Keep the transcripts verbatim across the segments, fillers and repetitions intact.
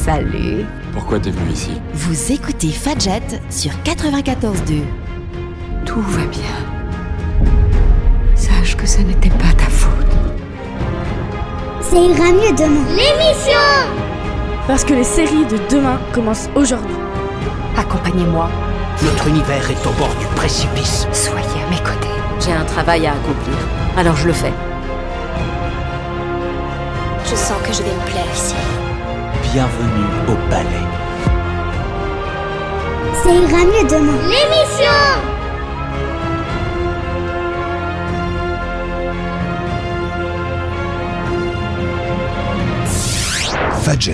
Salut. Pourquoi t'es venu ici? Vous écoutez Fadjet sur quatre-vingt-quatorze deux. Tout va bien. Sache que ça n'était pas ta faute. Ça ira mieux demain. L'émission! Parce que les séries de demain commencent aujourd'hui. Accompagnez-moi. Notre univers est au bord du précipice. Soyez à mes côtés. J'ai un travail à accomplir, alors je le fais. Je sens que je vais me plaire ici. Bienvenue au palais. Ça ira mieux demain. L'émission! Fadjet.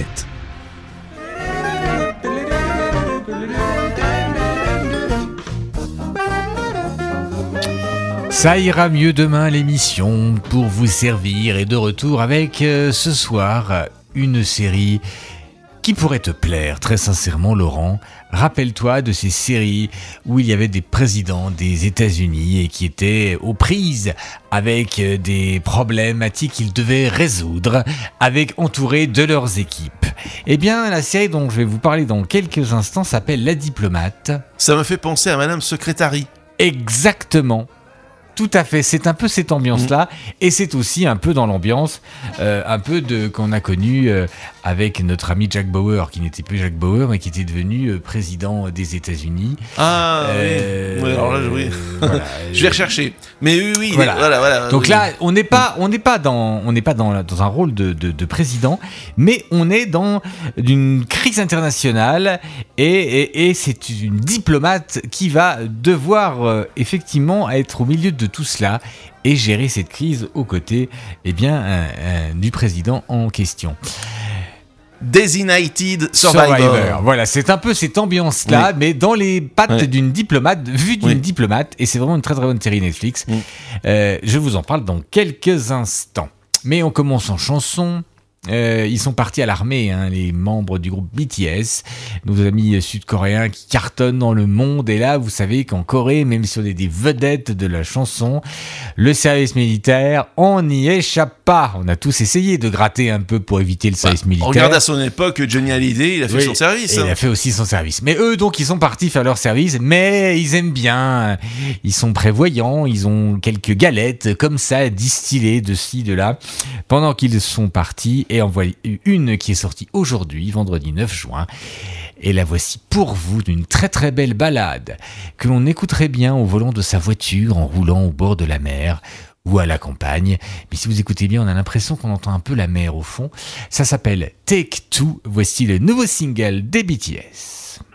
Ça ira mieux demain, l'émission pour vous servir est de retour avec euh, ce soir une série qui pourrait te plaire, très sincèrement Laurent. Rappelle-toi de ces séries où il y avait des présidents des États-Unis et qui étaient aux prises avec des problématiques qu'ils devaient résoudre, avec entourés de leurs équipes. Eh bien, la série dont je vais vous parler dans quelques instants s'appelle La Diplomate. Ça me fait penser à Madame Secrétari. Exactement. Tout à fait, c'est un peu cette ambiance-là, mmh. et c'est aussi un peu dans l'ambiance, euh, un peu de qu'on a connu euh, avec notre ami Jack Bauer, qui n'était plus Jack Bauer, mais qui était devenu euh, président des États-Unis. Ah euh, oui, oui, alors là, oui. Euh, voilà. Je vais rechercher. Mais oui, oui, voilà, voilà. voilà Donc oui. là, on n'est pas, on n'est pas dans, on n'est pas dans, dans un rôle de, de, de président, mais on est dans une crise internationale, et, et, et c'est une diplomate qui va devoir euh, effectivement être au milieu de tout cela et gérer cette crise aux côtés eh bien, euh, euh, du président en question. Designated Survivor. Survivor. Voilà, c'est un peu cette ambiance-là, oui. mais dans les pattes oui. d'une diplomate, vue d'une oui. diplomate, et c'est vraiment une très très bonne série Netflix. Oui. Euh, je vous en parle dans quelques instants. Mais on commence en chanson. Euh, ils sont partis à l'armée, hein, les membres du groupe B T S, nos amis sud-coréens qui cartonnent dans le monde. Et là, vous savez qu'en Corée, même si on est des vedettes de la chanson, le service militaire, on n'y échappe pas. On a tous essayé de gratter un peu pour éviter le service bah, militaire. Regarde à son époque, Johnny Hallyday, il a fait oui, son service. Hein. Il a fait aussi son service. Mais eux, donc, ils sont partis faire leur service, mais ils aiment bien. Ils sont prévoyants, ils ont quelques galettes comme ça, distillées de ci, de là, pendant qu'ils sont partis. Et en voilà une qui est sortie aujourd'hui, vendredi neuf juin. Et la voici pour vous d'une très très belle ballade que l'on écouterait bien au volant de sa voiture en roulant au bord de la mer ou à la campagne. Mais si vous écoutez bien, on a l'impression qu'on entend un peu la mer au fond. Ça s'appelle Take Two. Voici le nouveau single des B T S.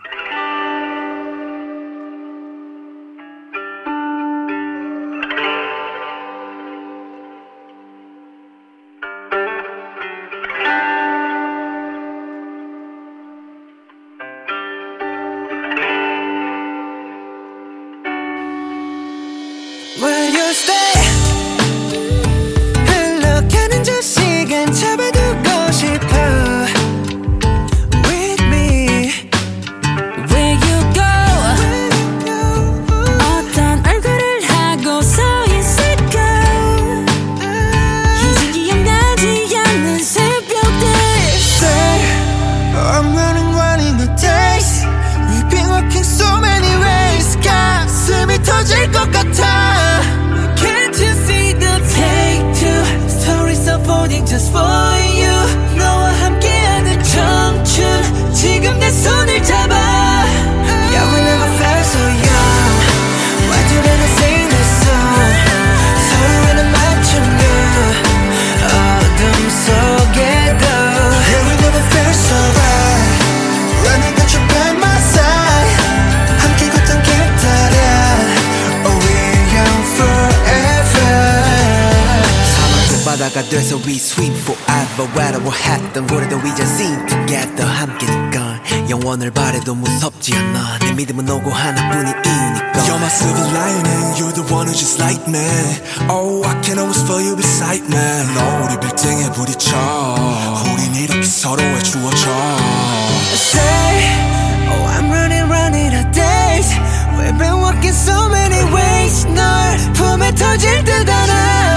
So we swim forever whatever happen 그래도 we just sing together 함께니까 영원을 바래도 무섭지 않아 내 믿음은 오고 하나뿐인 이유니까 You're my silver lining You're the one who's just like me Oh I can always feel you beside me 너 우리 빌딩에 부딪혀 우린 이렇게 서로의 주어져 Say Oh I'm running running out of days We've been walking so many ways 널 품에 터질 듯 알아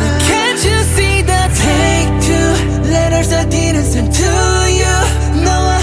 Can't you see the take two letters I didn't send to you 너와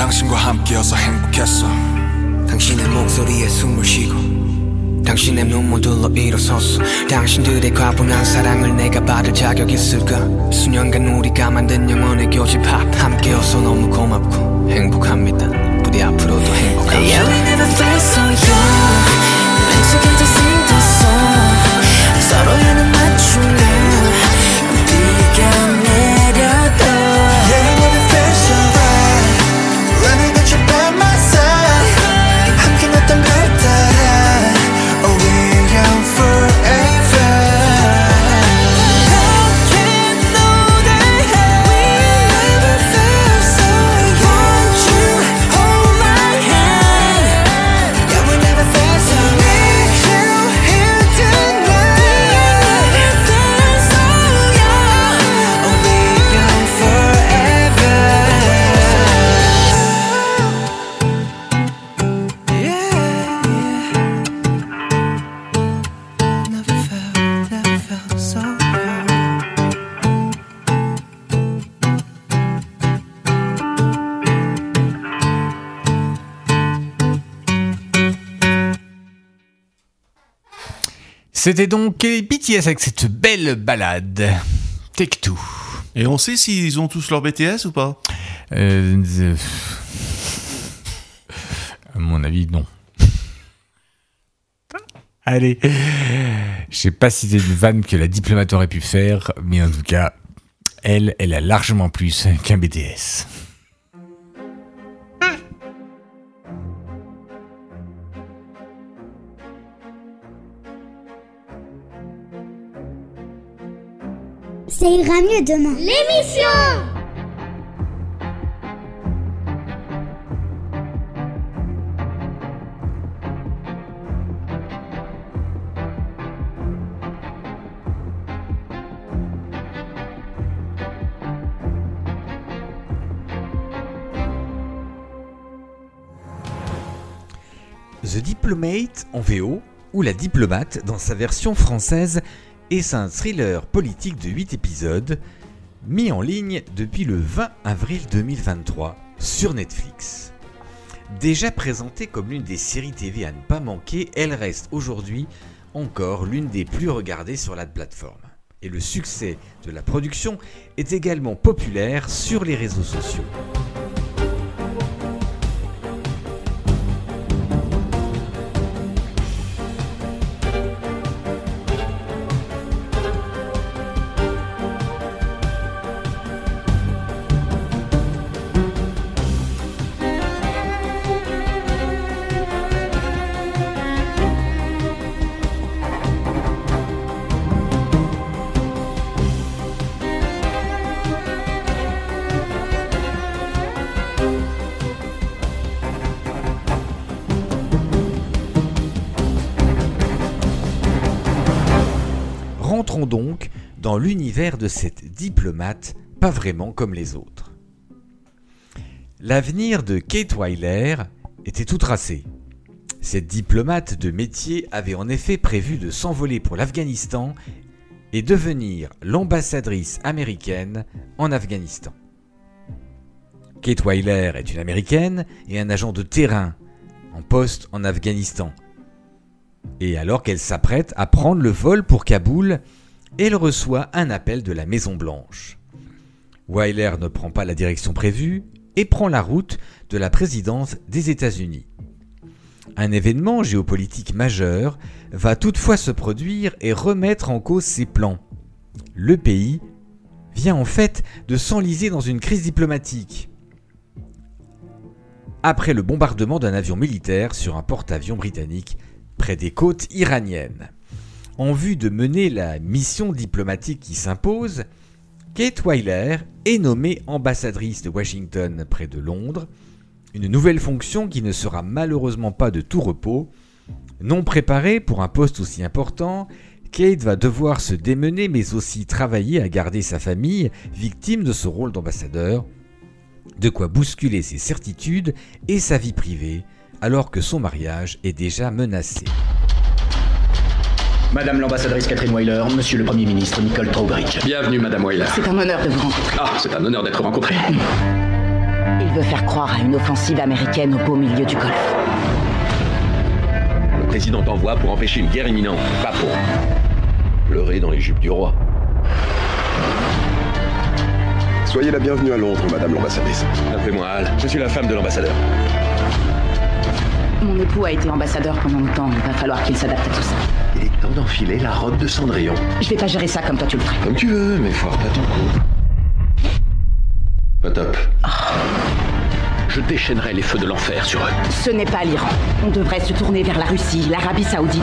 당신과 함께여서 행복했어. 당신의 목소리에 숨을 쉬고 당신의 눈물들로 일어섰어. 당신들의 과분한 사랑을 내가 받을 자격 있을까. 수년간 우리가 만든 영원의 교집합 함께여서 너무 고맙고 행복합니다. 부디 앞으로도 행복합시다. Yeah, we never felt so young. 맹속에도 생겼어. 서로에는 맞추려 비가 내려도 Yeah, I never felt so right. Let me get you by my side. 함께 났던 걸 따라 Oh, we're young forever. How can know that we never felt so young? Won't you hold my hand? Yeah, we never felt so young. Need you here tonight. We never felt so young. Oh, we're young forever. Yeah, yeah. Never felt, never felt so young. C'était donc les B T S avec cette belle balade. Take Two. Et on sait s'ils ont tous leur B T S ou pas? Euh, euh, à mon avis, non. Allez. Je sais pas si c'est une vanne que la diplomate aurait pu faire, mais en tout cas, elle, elle a largement plus qu'un B T S. Ça ira mieux demain. L'émission. The Diplomate en V O, ou La Diplomate dans sa version française, est un thriller politique de huit épisodes, mis en ligne depuis le vingt avril deux mille vingt-trois sur Netflix. Déjà présentée comme l'une des séries T V à ne pas manquer, elle reste aujourd'hui encore l'une des plus regardées sur la plateforme. Et le succès de la production est également populaire sur les réseaux sociaux. Rentrons donc dans l'univers de cette diplomate pas vraiment comme les autres. L'avenir de Kate Weiler était tout tracé. Cette diplomate de métier avait en effet prévu de s'envoler pour l'Afghanistan et devenir l'ambassadrice américaine en Afghanistan. Kate Weiler est une américaine et un agent de terrain en poste en Afghanistan. Et alors qu'elle s'apprête à prendre le vol pour Kaboul, elle reçoit un appel de la Maison Blanche. Weiler ne prend pas la direction prévue et prend la route de la présidence des États-Unis. Un événement géopolitique majeur va toutefois se produire et remettre en cause ses plans. Le pays vient en fait de s'enliser dans une crise diplomatique. Après le bombardement d'un avion militaire sur un porte-avions britannique près des côtes iraniennes. En vue de mener la mission diplomatique qui s'impose, Kate Weiler est nommée ambassadrice de Washington près de Londres, une nouvelle fonction qui ne sera malheureusement pas de tout repos. Non préparée pour un poste aussi important, Kate va devoir se démener mais aussi travailler à garder sa famille victime de ce rôle d'ambassadeur, de quoi bousculer ses certitudes et sa vie privée, alors que son mariage est déjà menacé. Madame l'ambassadrice Catherine Weiler, Monsieur le Premier ministre Nicole Trowbridge. Bienvenue Madame Weiler. C'est un honneur de vous rencontrer. Ah, c'est un honneur d'être rencontré. Il veut faire croire à une offensive américaine au beau milieu du Golfe. Le président t'envoie pour empêcher une guerre imminente, pas pour pleurer dans les jupes du roi. Soyez la bienvenue à Londres, madame l'ambassadrice. Appelez-moi Al, je suis la femme de l'ambassadeur. Mon époux a été ambassadeur pendant longtemps, il va falloir qu'il s'adapte à tout ça. Il est temps d'enfiler la robe de Cendrillon. Je vais pas gérer ça comme toi tu le ferais. Comme tu veux, mais foire pas ton coup. Pas top. Oh. Je déchaînerai les feux de l'enfer sur eux. Ce n'est pas l'Iran. On devrait se tourner vers la Russie, l'Arabie Saoudite.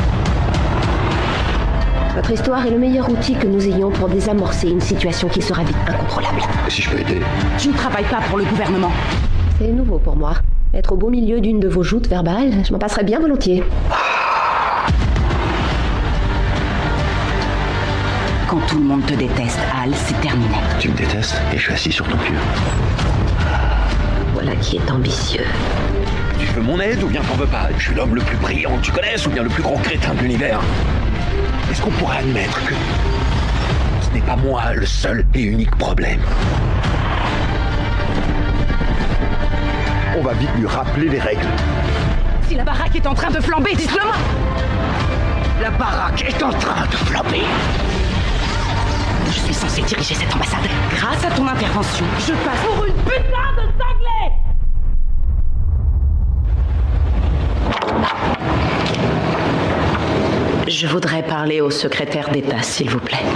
Votre histoire est le meilleur outil que nous ayons pour désamorcer une situation qui sera vite incontrôlable. Et si je peux aider? Je ne travaille pas pour le gouvernement. C'est nouveau pour moi. Être au beau milieu d'une de vos joutes verbales, je m'en passerais bien volontiers. Quand tout le monde te déteste, Al, c'est terminé. Tu me détestes et je suis assis sur ton cul. Voilà qui est ambitieux. Tu veux mon aide ou bien t'en veux pas? Je suis l'homme le plus brillant que tu connaisses ou bien le plus grand crétin de l'univers? Est-ce qu'on pourrait admettre que ce n'est pas moi le seul et unique problème? On va vite lui rappeler les règles. Si la baraque est en train de flamber, dites-le moi! La baraque est en train de flamber. Je suis censé diriger cette ambassade. Grâce à ton intervention, je passe pour une putain de cinglée! Je voudrais parler au secrétaire d'État, s'il vous plaît.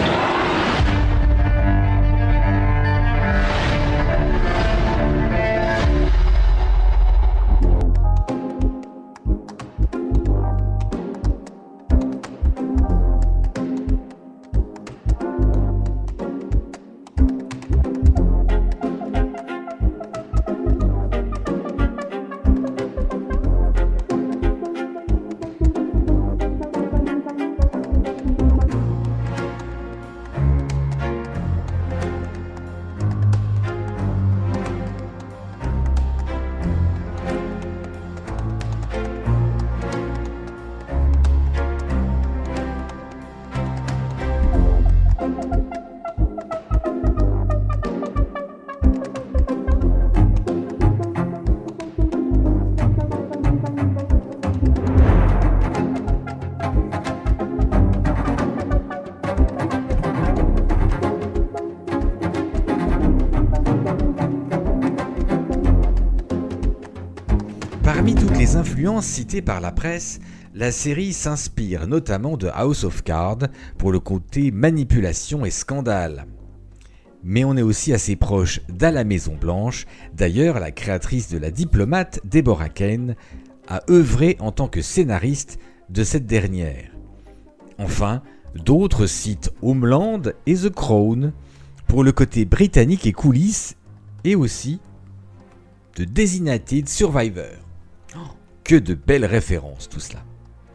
Parmi toutes les influences citées par la presse, la série s'inspire notamment de House of Cards pour le côté manipulation et scandale. Mais on est aussi assez proche d'À la Maison Blanche. D'ailleurs, la créatrice de La Diplomate, Deborah Kane, a œuvré en tant que scénariste de cette dernière. Enfin, d'autres citent Homeland et The Crown pour le côté britannique et coulisses, et aussi de Designated Survivor. Que de belles références tout cela.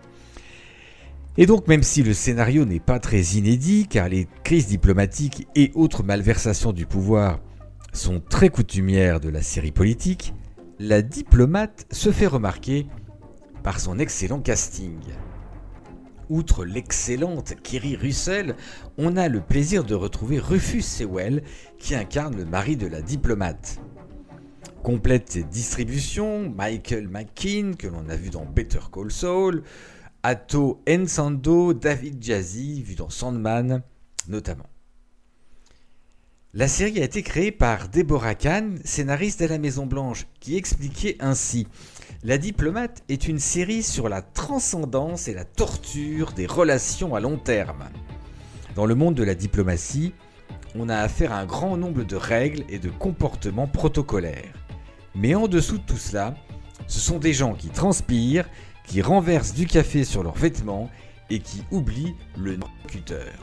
Et donc même si le scénario n'est pas très inédit, car les crises diplomatiques et autres malversations du pouvoir sont très coutumières de la série politique, La Diplomate se fait remarquer par son excellent casting. Outre l'excellente Keri Russell, on a le plaisir de retrouver Rufus Sewell qui incarne le mari de la diplomate. Complète ses distributions, Michael McKean, que l'on a vu dans Better Call Saul, Atto Ensando, David Jazzy, vu dans Sandman, notamment. La série a été créée par Deborah Kane, scénariste d'À la Maison Blanche, qui expliquait ainsi « La Diplomate est une série sur la transcendance et la torture des relations à long terme. Dans le monde de la diplomatie, on a affaire à un grand nombre de règles et de comportements protocolaires. Mais en dessous de tout cela, ce sont des gens qui transpirent, qui renversent du café sur leurs vêtements et qui oublient le interlocuteur. »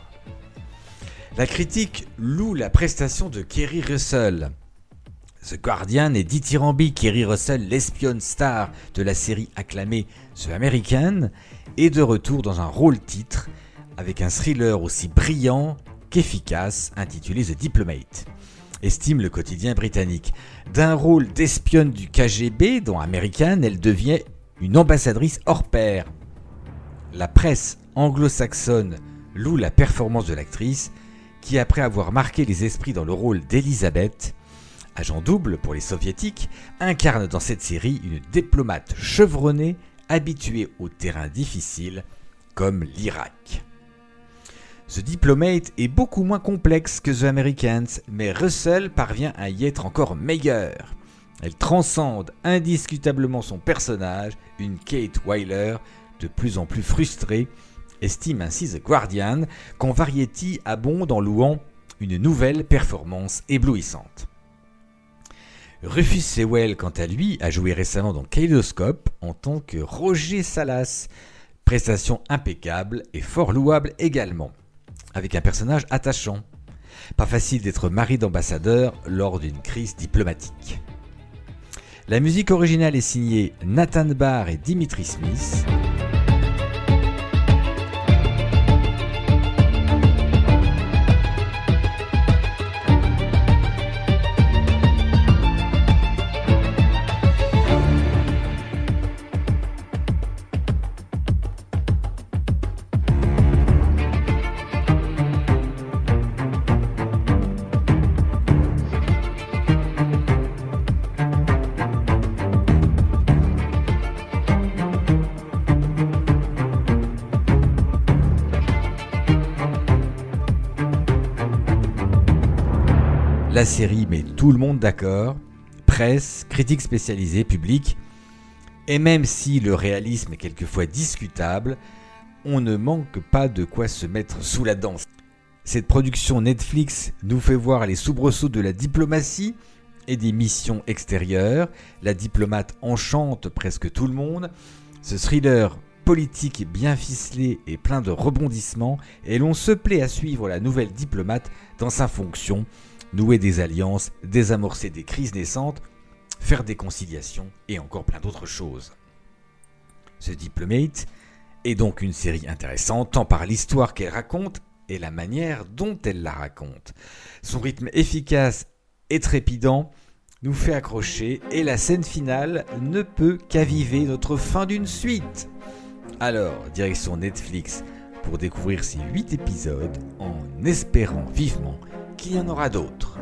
La critique loue la prestation de Keri Russell. The Guardian est dithyrambique. Keri Russell, l'espionne star de la série acclamée The American, est de retour dans un rôle-titre avec un thriller aussi brillant qu'efficace intitulé The Diplomate. Estime le quotidien britannique. D'un rôle d'espionne du K G B dans American, elle devient une ambassadrice hors pair. La presse anglo-saxonne loue la performance de l'actrice qui, après avoir marqué les esprits dans le rôle d'Elizabeth, agent double pour les soviétiques, incarne dans cette série une diplomate chevronnée habituée aux terrains difficiles comme l'Irak. The Diplomate est beaucoup moins complexe que The Americans, mais Russell parvient à y être encore meilleure. Elle transcende indiscutablement son personnage, une Kate Wyler de plus en plus frustrée, estime ainsi The Guardian, quand Variety abonde en louant une nouvelle performance éblouissante. Rufus Sewell, quant à lui, a joué récemment dans Kaleidoscope en tant que Roger Salas, prestation impeccable et fort louable également, avec un personnage attachant. Pas facile d'être mari d'ambassadeur lors d'une crise diplomatique. La musique originale est signée Nathan Barr et Dimitri Smith. La série met tout le monde d'accord, presse, critiques spécialisées, public, et même si le réalisme est quelquefois discutable, on ne manque pas de quoi se mettre sous la dent. Cette production Netflix nous fait voir les soubresauts de la diplomatie et des missions extérieures. La diplomate enchante presque tout le monde. Ce thriller politique bien ficelé et plein de rebondissements, et l'on se plaît à suivre la nouvelle diplomate dans sa fonction, nouer des alliances, désamorcer des crises naissantes, faire des conciliations et encore plein d'autres choses. The Diplomate est donc une série intéressante tant par l'histoire qu'elle raconte et la manière dont elle la raconte. Son rythme efficace et trépidant nous fait accrocher et la scène finale ne peut qu'aviver notre faim d'une suite. Alors, direction Netflix pour découvrir ces huit épisodes en espérant vivement qu'il y en aura d'autres.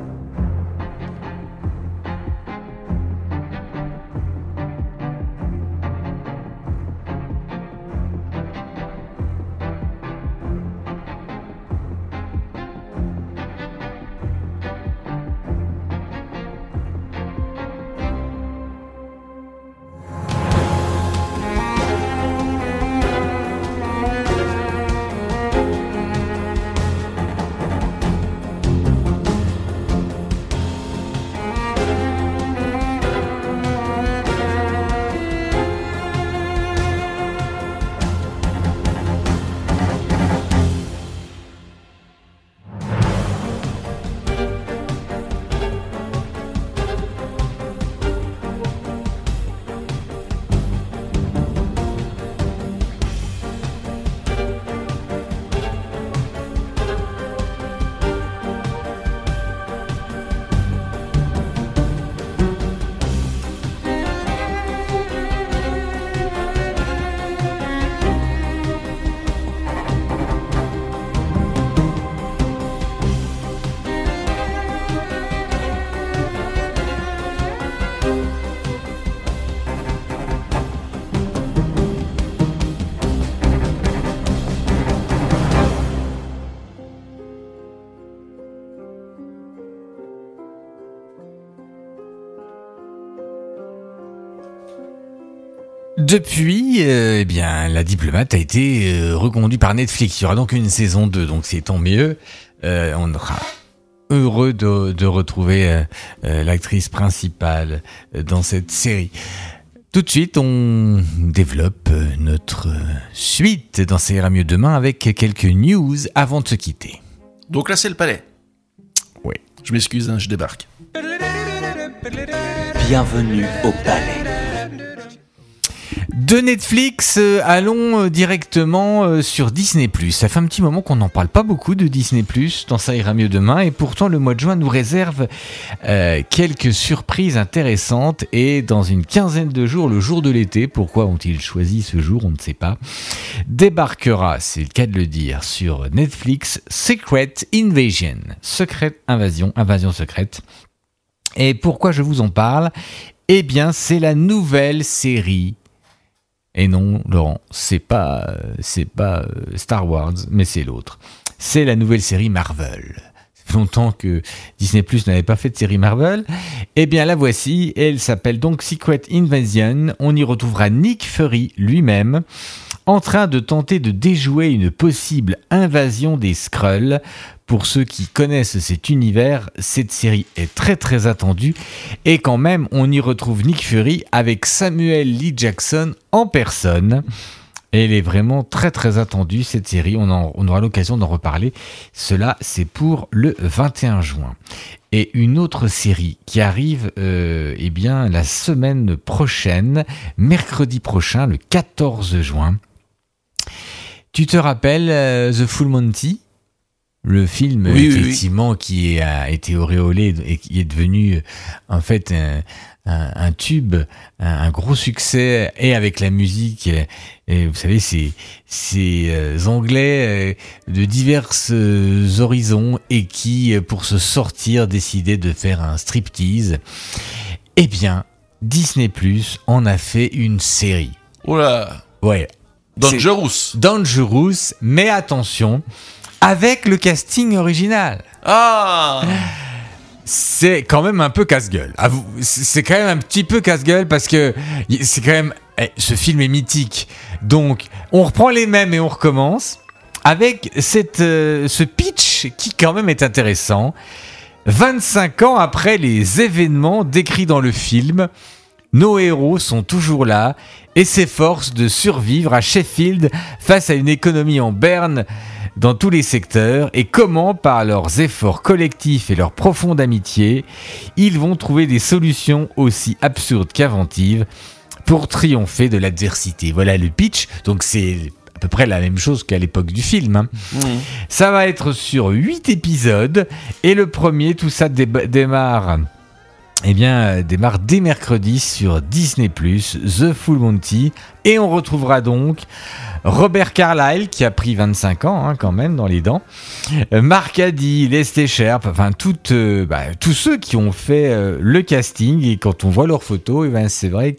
Depuis, euh, eh bien, la diplomate a été euh, reconduite par Netflix. Il y aura donc une saison deux, donc c'est tant mieux. Euh, on sera heureux de, de retrouver euh, euh, l'actrice principale euh, dans cette série. Tout de suite, on développe euh, notre suite dans Ça ira mieux demain avec quelques news avant de se quitter. Donc là, c'est le palais. Oui. Je m'excuse, hein, je débarque. Bienvenue au palais. De Netflix, euh, allons directement euh, sur Disney plus. Ça fait un petit moment qu'on n'en parle pas beaucoup de Disney plus dans Ça ira mieux demain, et pourtant le mois de juin nous réserve euh, quelques surprises intéressantes, et dans une quinzaine de jours, le jour de l'été, pourquoi ont-ils choisi ce jour, on ne sait pas, débarquera, c'est le cas de le dire, sur Netflix, Secret Invasion, Secret Invasion, Invasion secrète. Et pourquoi je vous en parle ? Eh bien, c'est la nouvelle série. Et non, Laurent, c'est pas, c'est pas Star Wars, mais c'est l'autre. C'est la nouvelle série Marvel. Ça fait longtemps que Disney Plus n'avait pas fait de série Marvel. Eh bien, la voici. Elle s'appelle donc Secret Invasion. On y retrouvera Nick Fury lui-même, en train de tenter de déjouer une possible invasion des Skrulls. Pour ceux qui connaissent cet univers, cette série est très très attendue et quand même on y retrouve Nick Fury avec Samuel L. Jackson en personne. Et elle est vraiment très très attendue cette série, on, en, on aura l'occasion d'en reparler. Cela c'est pour le vingt et un juin. Et une autre série qui arrive euh, eh bien, la semaine prochaine, mercredi prochain, le quatorze juin. Tu te rappelles euh, The Full Monty ? Le film, oui, effectivement, oui, oui. qui a été auréolé et qui est devenu, en fait, un, un, un tube, un, un gros succès, et avec la musique, et vous savez, ces, ces euh, Anglais euh, de divers euh, horizons, et qui, pour se sortir, décidaient de faire un striptease. Eh bien, Disney Plus en a fait une série. Oula. Ouais. Dangerous. Dangerous, mais attention, avec le casting original. Ah! C'est quand même un peu casse-gueule. C'est quand même un petit peu casse-gueule parce que c'est quand même... Ce film est mythique. Donc, on reprend les mêmes et on recommence avec cette, euh, ce pitch qui quand même est intéressant. vingt-cinq ans après les événements décrits dans le film, nos héros sont toujours là et s'efforcent de survivre à Sheffield face à une économie en berne dans tous les secteurs, et comment, par leurs efforts collectifs et leur profonde amitié, ils vont trouver des solutions aussi absurdes qu'inventives pour triompher de l'adversité. Voilà le pitch, donc c'est à peu près la même chose qu'à l'époque du film. Hein. Mmh. Ça va être sur huit épisodes, et le premier, tout ça dé- démarre... Eh bien, démarre dès mercredi sur Disney plus, The Full Monty, et on retrouvera donc Robert Carlyle, qui a pris vingt-cinq ans hein, quand même dans les dents, Mark Addy, Leslie Sharp, enfin toutes, euh, bah, tous ceux qui ont fait euh, le casting, et quand on voit leurs photos, eh ben, c'est vrai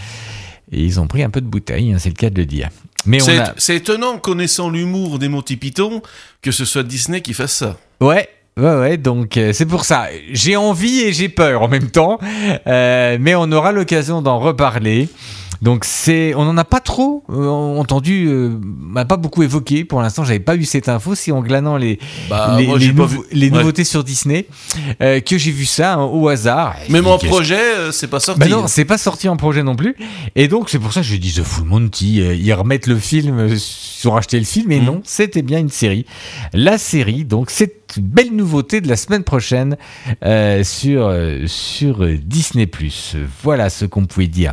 qu'ils ont pris un peu de bouteille, hein, c'est le cas de le dire. Mais c'est, on a... c'est étonnant, connaissant l'humour des Monty Python, que ce soit Disney qui fasse ça. Ouais. Ouais, ouais, donc euh, c'est pour ça. J'ai envie et j'ai peur en même temps, euh, mais on aura l'occasion d'en reparler. Donc c'est, on n'en a pas trop euh, entendu, euh, m'a pas beaucoup évoqué pour l'instant. J'avais pas eu cette info, si en glanant les bah, les, moi, les, nouveau, vu... les ouais. nouveautés sur Disney euh, que j'ai vu ça hein, au hasard. Même en projet, euh, c'est pas sorti. Bah non, c'est pas sorti en projet non plus. Et donc c'est pour ça que je dis The Full Monty. Euh, ils remettent le film, euh, ils ont racheté le film, mais mmh. non, c'était bien une série. La série, donc cette belle nouveauté de la semaine prochaine euh, sur euh, sur Disney plus. Voilà ce qu'on pouvait dire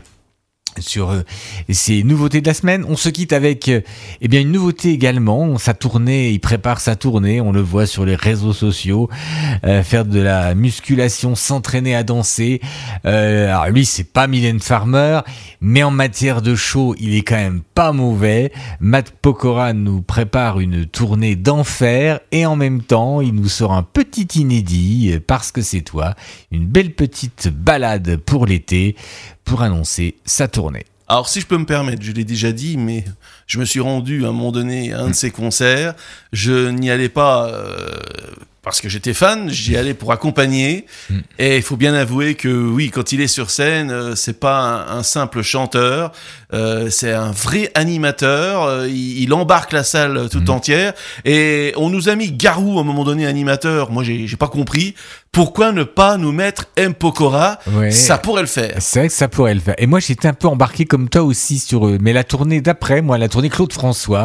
sur euh, ces nouveautés de la semaine. On se quitte avec euh, eh bien une nouveauté également. Sa tournée, il prépare sa tournée, on le voit sur les réseaux sociaux euh, faire de la musculation, s'entraîner à danser. Euh, alors lui, c'est pas Mylène Farmer, mais en matière de show, il est quand même pas mauvais. Matt Pokora nous prépare une tournée d'enfer, et en même temps, il nous sort un petit inédit, Parce que c'est toi, une belle petite balade pour l'été, pour annoncer sa tournée. Alors si je peux me permettre, je l'ai déjà dit, mais je me suis rendu à un moment donné à un de ses concerts. Je n'y allais pas euh, parce que j'étais fan, j'y allais pour accompagner. Mm. Et il faut bien avouer que oui, quand il est sur scène, euh, c'est pas un, un simple chanteur, euh, c'est un vrai animateur. Euh, il, il embarque la salle tout mm. entière. Et on nous a mis Garou à un moment donné animateur. Moi, j'ai, j'ai pas compris. Pourquoi ne pas nous mettre M. Pokora ? Ouais. Ça pourrait le faire. C'est vrai que ça pourrait le faire. Et moi, j'étais un peu embarqué comme toi aussi sur eux. Mais la tournée d'après, moi, la tournée Claude François.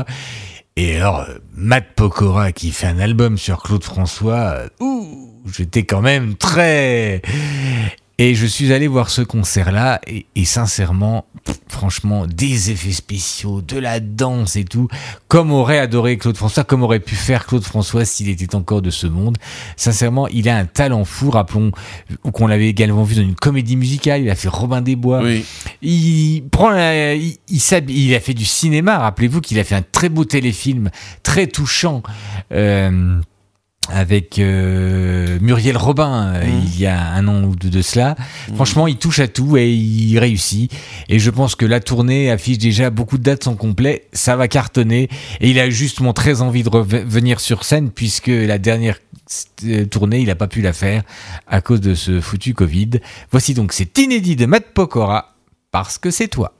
Et alors, Matt Pokora qui fait un album sur Claude François, ouh, j'étais quand même très... Et je suis allé voir ce concert-là, et, et sincèrement, pff, franchement, des effets spéciaux, de la danse et tout, comme aurait adoré Claude François, comme aurait pu faire Claude François s'il était encore de ce monde. Sincèrement, il a un talent fou, rappelons qu'on l'avait également vu dans une comédie musicale, il a fait Robin des Bois. Oui. Il prend, la, il, il, il a fait du cinéma, rappelez-vous qu'il a fait un très beau téléfilm, très touchant, euh, avec euh, Muriel Robin euh, mmh. il y a un an ou deux de cela. Mmh. Franchement, il touche à tout et il réussit. Et je pense que la tournée affiche déjà beaucoup de dates sont complets. Ça va cartonner. Et il a justement très envie de revenir sur scène puisque la dernière tournée, il n'a pas pu la faire à cause de ce foutu Covid. Voici donc cet inédit de Matt Pokora, Parce que c'est toi.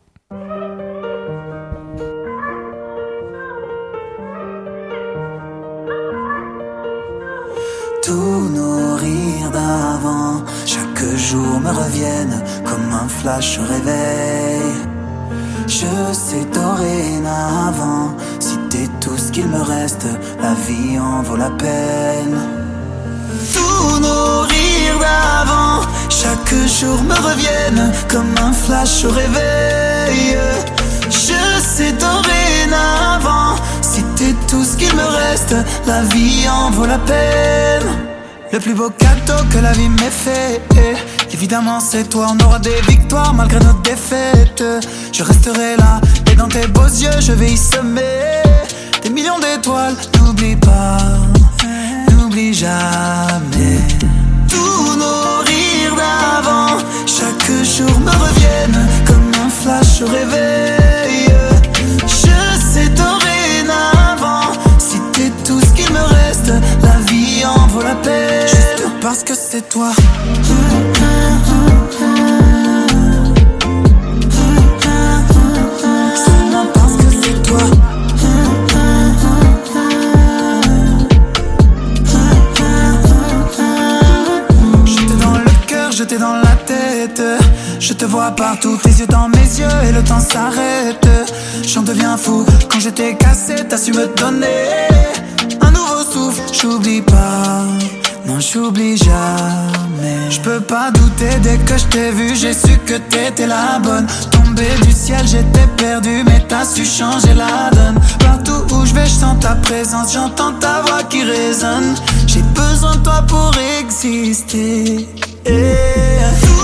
Tous nos rires d'avant, chaque jour me reviennent comme un flash au réveil. Je sais dorénavant, si t'es tout ce qu'il me reste, la vie en vaut la peine. Tous nos rires d'avant, chaque jour me reviennent comme un flash au réveil. Je sais dorénavant, si t'es tout ce qu'il me reste, la vie en vaut la peine. Le plus beau cadeau que la vie m'ait fait, évidemment c'est toi. On aura des victoires malgré nos défaites. Je resterai là et dans tes beaux yeux je vais y semer des millions d'étoiles. N'oublie pas, n'oublie jamais. Tous nos rires d'avant, chaque jour me reviennent comme un flash au réveil. Je sais dorénavant, si t'es tout ce qu'il me reste, la vie en vaut la peine. Juste parce que c'est toi. Seulement parce que c'est toi. J'étais dans le cœur, j'étais dans la tête. Je te vois partout, tes yeux dans mes yeux et le temps s'arrête. J'en deviens fou, quand j'étais cassé, t'as su me donner un nouveau souffle. J'oublie pas, non j'oublie jamais. Je peux pas douter, dès que je t'ai vu, j'ai su que t'étais la bonne. Tombé du ciel, j'étais perdu, mais t'as su changer la donne. Partout où je vais, je sens ta présence, j'entends ta voix qui résonne. J'ai besoin de toi pour exister. Et